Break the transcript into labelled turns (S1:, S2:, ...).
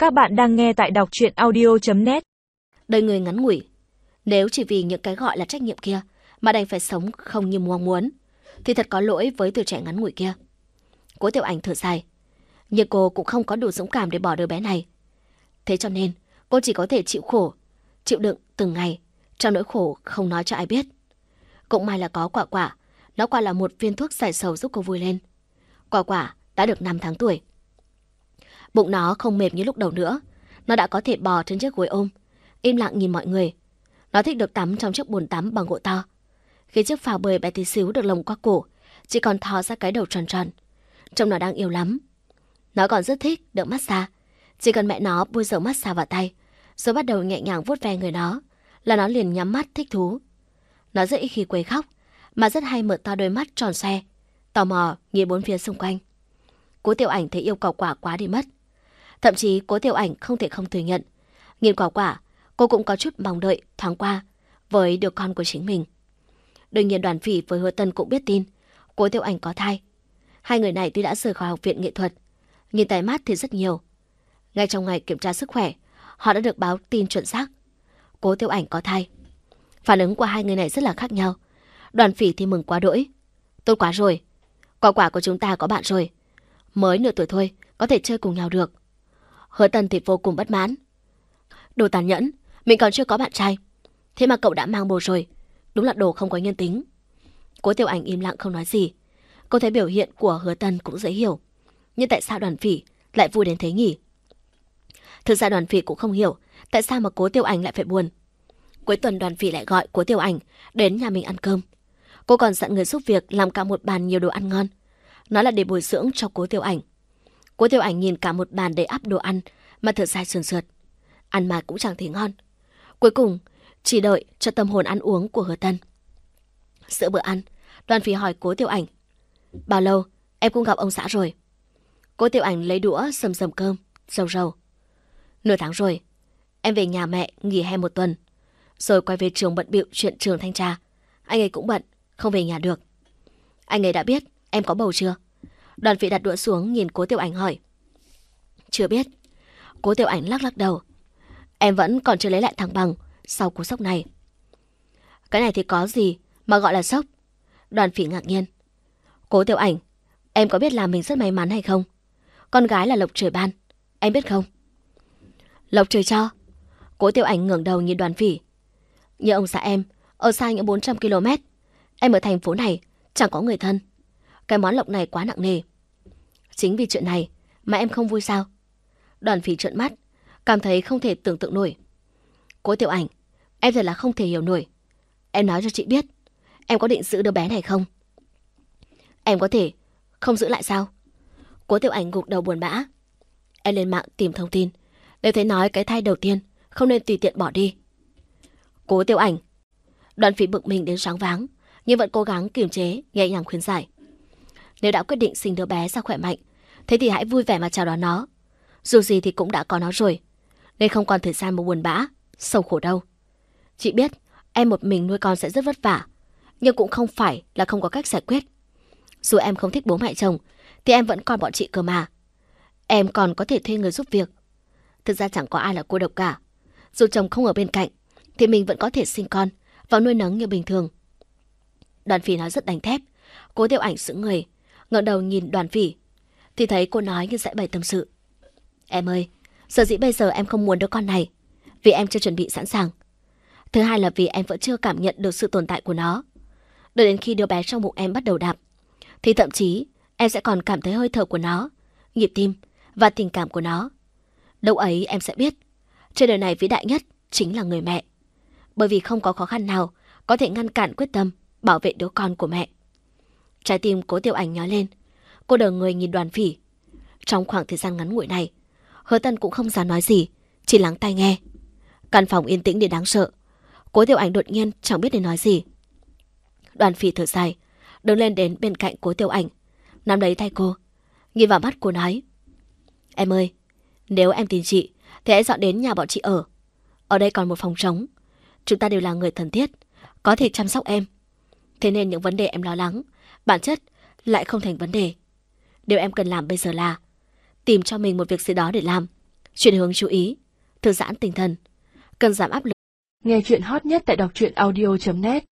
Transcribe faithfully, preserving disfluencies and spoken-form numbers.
S1: Các bạn đang nghe tại đọc truyện audio chấm net.
S2: Đời người ngắn ngủi, nếu chỉ vì những cái gọi là trách nhiệm kia mà đành phải sống không như mong muốn, thì thật có lỗi với tuổi trẻ ngắn ngủi kia. Cố Tiểu Ảnh thở dài, nhưng cô cũng không có đủ dũng cảm để bỏ đứa bé này. Thế cho nên cô chỉ có thể chịu khổ, chịu đựng từng ngày, trong nỗi khổ không nói cho ai biết. Cũng may là có Quả Quả, nó quả là một viên thuốc giải sầu giúp cô vui lên. Quả Quả đã được năm tháng tuổi. Bụng nó không mềm như lúc đầu nữa, nó đã có thể bò trên chiếc gối ôm, im lặng nhìn mọi người. Nó thích được tắm trong chiếc bồn tắm bằng gỗ to. Khi chiếc phao bơi bé tí xíu được lồng qua cổ, chỉ còn thò ra cái đầu tròn tròn. Trông nó đang yêu lắm. Nó còn rất thích được massage. Chỉ cần mẹ nó bôi dầu massage vào tay, rồi bắt đầu nhẹ nhàng vuốt ve người nó, là nó liền nhắm mắt thích thú. Nó rất ít khi quấy khóc, mà rất hay mở to đôi mắt tròn xoe, tò mò nhìn bốn phía xung quanh. Cố Tiểu Ảnh thấy yêu Quả Quả quá đi mất. Thậm chí Cố Tiểu Ảnh không thể không thừa nhận, nhìn Quả Quả, cô cũng có chút mong đợi thoáng qua với đứa con của chính mình. Đương nhiên Đoàn Phỉ với Hứa Tân cũng biết tin Cố Tiểu Ảnh có thai. Hai người này tuy đã rời khỏi học viện nghệ thuật, nhìn tai mắt thì rất nhiều. Ngay trong ngày kiểm tra sức khỏe, họ đã được báo tin chuẩn xác Cố Tiểu Ảnh có thai. Phản ứng của hai người này rất là khác nhau. Đoàn Phỉ thì mừng quá đỗi. Tốt quá rồi, Quả Quả của chúng ta có bạn rồi. Mới nửa tuổi thôi, có thể chơi cùng nhau được. Hứa Tân thì vô cùng bất mãn. Đồ tàn nhẫn, mình còn chưa có bạn trai, thế mà cậu đã mang bầu rồi, đúng là đồ không có nhân tính. Cố Tiểu Ảnh im lặng không nói gì. Cô thấy biểu hiện của Hứa Tân cũng dễ hiểu, nhưng tại sao Đoàn Phỉ lại vui đến thế nhỉ? Thực ra Đoàn Phỉ cũng không hiểu tại sao mà Cố Tiểu Ảnh lại phải buồn. Cuối tuần Đoàn Phỉ lại gọi Cố Tiểu Ảnh đến nhà mình ăn cơm. Cô còn dặn người giúp việc làm cả một bàn nhiều đồ ăn ngon, nói là để bồi dưỡng cho Cố Tiểu Ảnh. Cố Tiểu Ảnh nhìn cả một bàn đầy ắp đồ ăn mà thở dài sườn sượt. Ăn mà cũng chẳng thấy ngon. Cuối cùng chỉ đợi cho tâm hồn ăn uống của Hứa Tân. Giữa bữa ăn, Đoàn Phỉ hỏi Cố Tiểu Ảnh, bao lâu em cũng gặp ông xã rồi? Cố Tiểu Ảnh lấy đũa sầm sầm cơm, rầu rầu. Nửa tháng rồi, em về nhà mẹ nghỉ hè một tuần, rồi quay về trường bận bịu chuyện trường thanh tra. Anh ấy cũng bận, không về nhà được. Anh ấy đã biết em có bầu chưa? Đoàn Phỉ đặt đũa xuống nhìn Cố Tiểu Ảnh hỏi. Chưa biết. Cố Tiểu Ảnh lắc lắc đầu. Em vẫn còn chưa lấy lại thăng bằng sau cú sốc này. Cái này thì có gì mà gọi là sốc? Đoàn Phỉ ngạc nhiên. Cố Tiểu Ảnh, em có biết là mình rất may mắn hay không? Con gái là lộc trời ban, em biết không? Lộc trời cho. Cố Tiểu Ảnh ngẩng đầu nhìn Đoàn Phỉ. Như ông xã em ở xa những bốn trăm ki lô mét, em ở thành phố này chẳng có người thân. Cái món lộc này quá nặng nề. Chính vì chuyện này mà em không vui sao? Đoàn Phỉ trợn mắt, cảm thấy không thể tưởng tượng nổi. Cố Tiểu Ảnh, em thật là không thể hiểu nổi. Em nói cho chị biết, em có định giữ đứa bé này không? Em có thể không giữ lại sao? Cố Tiểu Ảnh gục đầu buồn bã. Em lên mạng tìm thông tin, đều thấy nói cái thai đầu tiên không nên tùy tiện bỏ đi. Cố Tiểu Ảnh. Đoàn Phỉ bực mình đến choáng váng, nhưng vẫn cố gắng kiềm chế, nhẹ nhàng khuyên giải. Nếu đã quyết định sinh đứa bé ra khỏe mạnh, thế thì hãy vui vẻ mà chào đón nó. Dù gì thì cũng đã có nó rồi, nên không còn thời gian mà buồn bã, sầu khổ đâu. Chị biết em một mình nuôi con sẽ rất vất vả, nhưng cũng không phải là không có cách giải quyết. Dù em không thích bố mẹ chồng, thì em vẫn còn bọn chị cơ mà. Em còn có thể thuê người giúp việc. Thực ra chẳng có ai là cô độc cả. Dù chồng không ở bên cạnh, thì mình vẫn có thể sinh con và nuôi nấng như bình thường. Đoàn Phỉ nói rất đánh thép. Cố Tiểu Ảnh sững người, ngẩng đầu nhìn Đoàn Phỉ, thì thấy cô nói như giải bày tâm sự. Em ơi, sở dĩ bây giờ em không muốn đứa con này, vì em chưa chuẩn bị sẵn sàng. Thứ hai là vì em vẫn chưa cảm nhận được sự tồn tại của nó. Đợi đến khi đứa bé trong bụng em bắt đầu đạp, thì thậm chí em sẽ còn cảm thấy hơi thở của nó, nhịp tim và tình cảm của nó. Đâu ấy em sẽ biết, trên đời này vĩ đại nhất chính là người mẹ. Bởi vì không có khó khăn nào có thể ngăn cản quyết tâm bảo vệ đứa con của mẹ. Trái tim Cố Tiểu Ảnh nhói lên. Cô đờ người nhìn Đoàn Phỉ. Trong khoảng thời gian ngắn ngủi này, Hứa Tân cũng không dám nói gì, chỉ lắng tai nghe. Căn phòng yên tĩnh đến đáng sợ. Cố Tiểu Ảnh đột nhiên chẳng biết nên nói gì. Đoàn Phỉ thở dài, đứng lên đến bên cạnh Cố Tiểu Ảnh, nắm lấy tay cô, nhìn vào mắt cô nói. Em ơi, nếu em tin chị thì hãy dọn đến nhà bọn chị ở. Ở đây còn một phòng trống. Chúng ta đều là người thân thiết, có thể chăm sóc em. Thế nên những vấn đề em lo lắng, bản chất lại không thành vấn đề. Điều em cần làm bây giờ là tìm cho mình một việc gì đó để làm, chuyển hướng chú ý, thư giãn tinh thần, cần giảm áp lực.
S1: Nghe chuyện hot nhất tại đọc truyện audio chấm net.